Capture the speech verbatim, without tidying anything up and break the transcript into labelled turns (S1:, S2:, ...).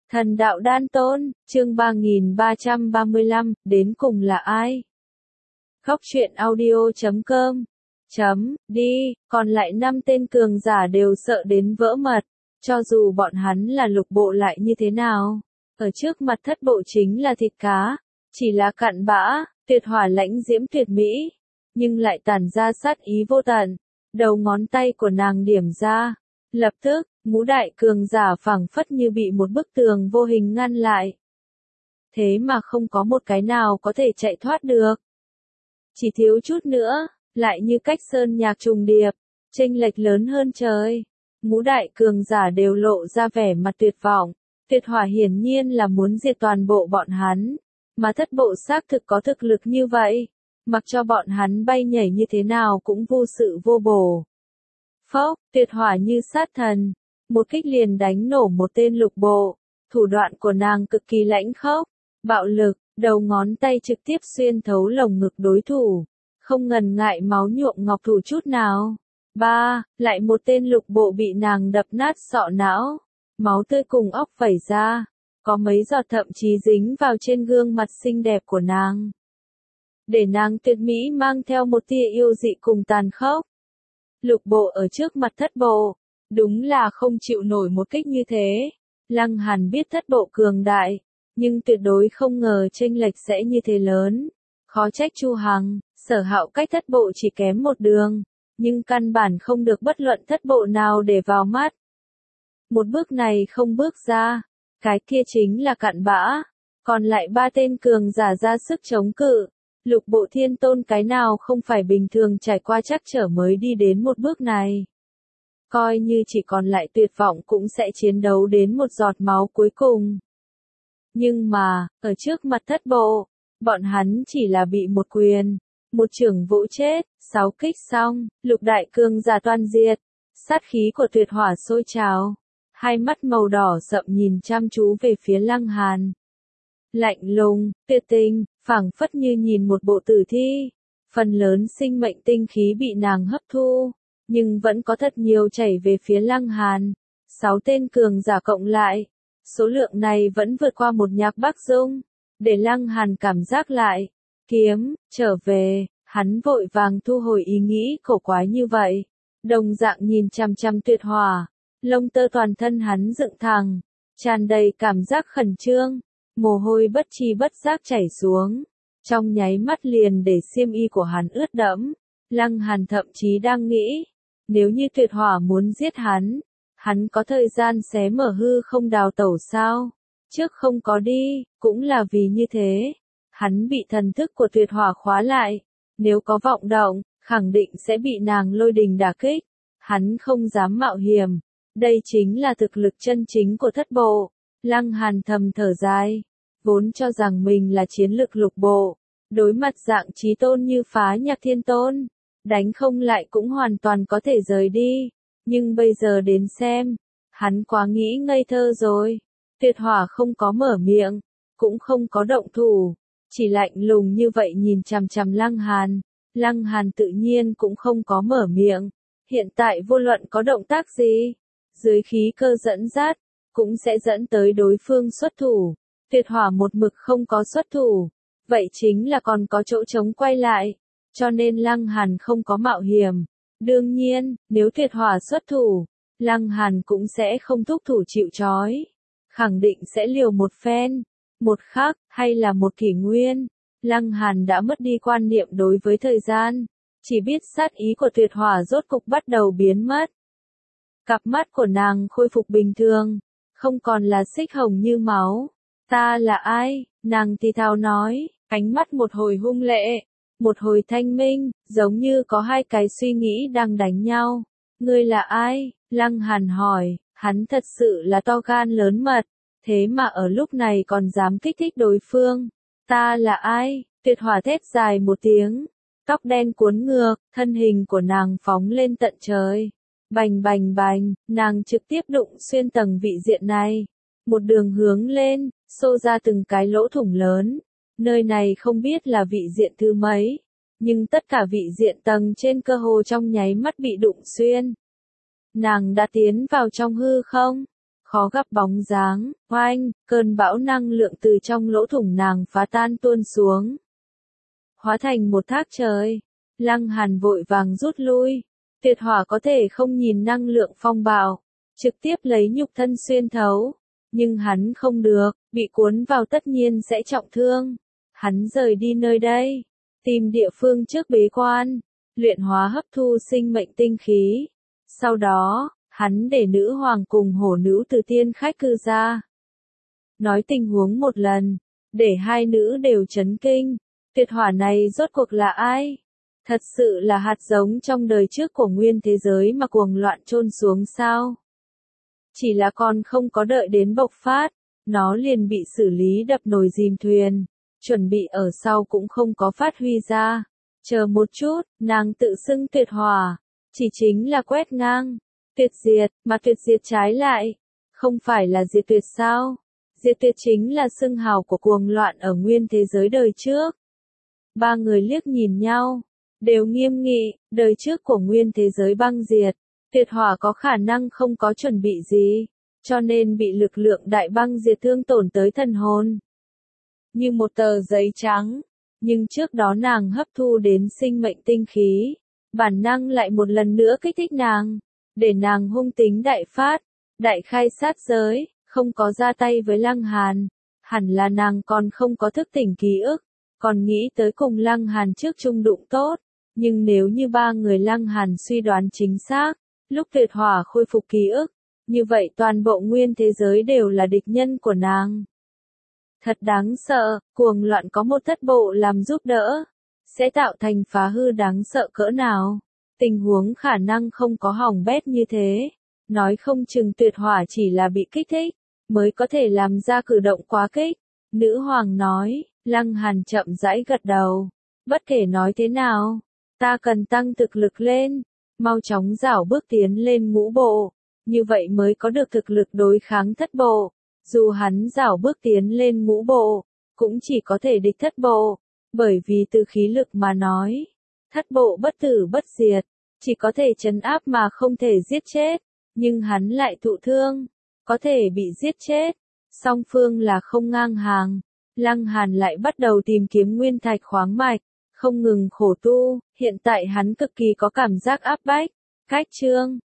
S1: Thần đạo đan tôn, chương ba nghìn ba trăm ba mươi lăm, đến cùng là ai? Góc truyện audio chấm com chấm đi, còn lại năm tên cường giả đều sợ đến vỡ mật, cho dù bọn hắn là lục bộ lại như thế nào. Ở trước mặt thất bộ chính là thịt cá, chỉ là cặn bã, tuyệt hỏa lãnh diễm tuyệt mỹ, nhưng lại tản ra sát ý vô tận. Đầu ngón tay của nàng điểm ra, lập tức, ngũ đại cường giả phảng phất như bị một bức tường vô hình ngăn lại. Thế mà không có một cái nào có thể chạy thoát được. Chỉ thiếu chút nữa, lại như cách sơn nhạc trùng điệp, chênh lệch lớn hơn trời. Ngũ đại cường giả đều lộ ra vẻ mặt tuyệt vọng, tuyệt hỏa hiển nhiên là muốn diệt toàn bộ bọn hắn, mà thất bộ xác thực có thực lực như vậy, mặc cho bọn hắn bay nhảy như thế nào cũng vô sự vô bổ. Phốc, tuyệt hỏa như sát thần, một kích liền đánh nổ một tên lục bộ, thủ đoạn của nàng cực kỳ lãnh khốc, bạo lực, đầu ngón tay trực tiếp xuyên thấu lồng ngực đối thủ, không ngần ngại máu nhuộm ngọc thủ chút nào. Ba, lại một tên lục bộ bị nàng đập nát sọ não, máu tươi cùng óc vẩy ra, có mấy giọt thậm chí dính vào trên gương mặt xinh đẹp của nàng. Để nàng tuyệt mỹ mang theo một tia yêu dị cùng tàn khốc. Lục bộ ở trước mặt thất bộ, đúng là không chịu nổi một kích như thế. Lăng Hàn biết thất bộ cường đại, nhưng tuyệt đối không ngờ chênh lệch sẽ như thế lớn. Khó trách Chu Hằng, Sở Hạo cách thất bộ chỉ kém một đường, nhưng căn bản không được bất luận thất bộ nào để vào mắt. Một bước này không bước ra, cái kia chính là cặn bã, còn lại ba tên cường giả ra sức chống cự. Lục bộ thiên tôn cái nào không phải bình thường trải qua trắc trở mới đi đến một bước này. Coi như chỉ còn lại tuyệt vọng cũng sẽ chiến đấu đến một giọt máu cuối cùng. Nhưng mà, ở trước mặt thất bộ, bọn hắn chỉ là bị một quyền, một chưởng vỗ chết, sáu kích xong, lục đại cường giả toàn diệt, sát khí của tuyệt hỏa sôi trào, hai mắt màu đỏ sậm nhìn chăm chú về phía Lăng Hàn. Lạnh lùng, tuyệt tình, phảng phất như nhìn một bộ tử thi, phần lớn sinh mệnh tinh khí bị nàng hấp thu, nhưng vẫn có thật nhiều chảy về phía Lăng Hàn. Sáu tên cường giả cộng lại, số lượng này vẫn vượt qua một nhạc Bắc Dung, để Lăng Hàn cảm giác lại, kiếm, trở về, hắn vội vàng thu hồi ý nghĩ cổ quái như vậy, đồng dạng nhìn chằm chằm tuyệt hỏa, lông tơ toàn thân hắn dựng thẳng, tràn đầy cảm giác khẩn trương. Mồ hôi bất chi bất giác chảy xuống, trong nháy mắt liền để xiêm y của hắn ướt đẫm. Lăng Hàn thậm chí đang nghĩ, nếu như tuyệt hỏa muốn giết hắn, hắn có thời gian xé mở hư không đào tẩu sao? Trước không có đi, cũng là vì như thế. Hắn bị thần thức của tuyệt hỏa khóa lại, nếu có vọng động, khẳng định sẽ bị nàng lôi đình đả kích. Hắn không dám mạo hiểm, đây chính là thực lực chân chính của thất bộ. Lăng Hàn thầm thở dài, vốn cho rằng mình là chiến lực lục bộ, đối mặt dạng chí tôn như Phá Nhạc Thiên Tôn, đánh không lại cũng hoàn toàn có thể rời đi, nhưng bây giờ đến xem, hắn quá nghĩ ngây thơ rồi. Tuyệt hỏa không có mở miệng, cũng không có động thủ, chỉ lạnh lùng như vậy nhìn chằm chằm Lăng Hàn. Lăng Hàn tự nhiên cũng không có mở miệng, hiện tại vô luận có động tác gì, dưới khí cơ dẫn dắt, cũng sẽ dẫn tới đối phương xuất thủ. Tuyệt hỏa một mực không có xuất thủ, vậy chính là còn có chỗ trống quay lại, cho nên Lăng Hàn không có mạo hiểm. Đương nhiên, nếu tuyệt hỏa xuất thủ, Lăng Hàn cũng sẽ không thúc thủ chịu trói, khẳng định sẽ liều một phen, một khắc, hay là một kỷ nguyên. Lăng Hàn đã mất đi quan niệm đối với thời gian, chỉ biết sát ý của tuyệt hỏa rốt cục bắt đầu biến mất. Cặp mắt của nàng khôi phục bình thường, không còn là xích hồng như máu. Ta là ai? Nàng thì thào nói, ánh mắt một hồi hung lệ, một hồi thanh minh, giống như có hai cái suy nghĩ đang đánh nhau. Ngươi là ai? Lăng Hàn hỏi, hắn thật sự là to gan lớn mật, thế mà ở lúc này còn dám kích thích đối phương. Ta là ai? Tuyệt hỏa thét dài một tiếng, tóc đen cuốn ngược, thân hình của nàng phóng lên tận trời. Bành bành bành, nàng trực tiếp đụng xuyên tầng vị diện này, một đường hướng lên, xô ra từng cái lỗ thủng lớn. Nơi này không biết là vị diện thứ mấy, nhưng tất cả vị diện tầng trên cơ hồ trong nháy mắt bị đụng xuyên. Nàng đã tiến vào trong hư không, khó gặp bóng dáng, oanh, cơn bão năng lượng từ trong lỗ thủng nàng phá tan tuôn xuống. Hóa thành một thác trời, Lăng Hàn vội vàng rút lui, tuyệt hỏa có thể không nhìn năng lượng phong bạo, trực tiếp lấy nhục thân xuyên thấu, nhưng hắn không được, bị cuốn vào tất nhiên sẽ trọng thương. Hắn rời đi nơi đây, tìm địa phương trước bế quan, luyện hóa hấp thu sinh mệnh tinh khí. Sau đó, hắn để nữ hoàng cùng hổ nữ từ tiên khách cư ra. Nói tình huống một lần, để hai nữ đều chấn kinh, tuyệt hỏa này rốt cuộc là ai? Thật sự là hạt giống trong đời trước của nguyên thế giới mà cuồng loạn chôn xuống sao? Chỉ là còn không có đợi đến bộc phát, nó liền bị xử lý đập nồi dìm thuyền, chuẩn bị ở sau cũng không có phát huy ra. Chờ một chút, nàng tự xưng tuyệt hỏa, chỉ chính là quét ngang, tuyệt diệt, mà tuyệt diệt trái lại, không phải là diệt tuyệt sao? Diệt tuyệt chính là xưng hào của cuồng loạn ở nguyên thế giới đời trước. Ba người liếc nhìn nhau, đều nghiêm nghị, đời trước của nguyên thế giới băng diệt, tuyệt hỏa có khả năng không có chuẩn bị gì, cho nên bị lực lượng đại băng diệt thương tổn tới thần hồn. Như một tờ giấy trắng, nhưng trước đó nàng hấp thu đến sinh mệnh tinh khí, bản năng lại một lần nữa kích thích nàng, để nàng hung tính đại phát, đại khai sát giới, không có ra tay với Lăng Hàn, hẳn là nàng còn không có thức tỉnh ký ức, còn nghĩ tới cùng Lăng Hàn trước chung đụng tốt, nhưng nếu như ba người Lăng Hàn suy đoán chính xác, lúc tuyệt hỏa khôi phục ký ức, như vậy toàn bộ nguyên thế giới đều là địch nhân của nàng. Thật đáng sợ, cuồng loạn có một thất bộ làm giúp đỡ, sẽ tạo thành phá hư đáng sợ cỡ nào. Tình huống khả năng không có hỏng bét như thế, nói không chừng tuyệt hỏa chỉ là bị kích thích, mới có thể làm ra cử động quá kích. Nữ hoàng nói, Lăng Hàn chậm rãi gật đầu, bất kể nói thế nào, ta cần tăng thực lực lên, mau chóng rảo bước tiến lên ngũ bộ, như vậy mới có được thực lực đối kháng thất bộ. Dù hắn rảo bước tiến lên ngũ bộ, cũng chỉ có thể địch thất bộ, bởi vì từ khí lực mà nói, thất bộ bất tử bất diệt, chỉ có thể trấn áp mà không thể giết chết, nhưng hắn lại thụ thương, có thể bị giết chết, song phương là không ngang hàng. Lăng Hàn lại bắt đầu tìm kiếm nguyên thạch khoáng mạch, không ngừng khổ tu, hiện tại hắn cực kỳ có cảm giác áp bách, cách chương.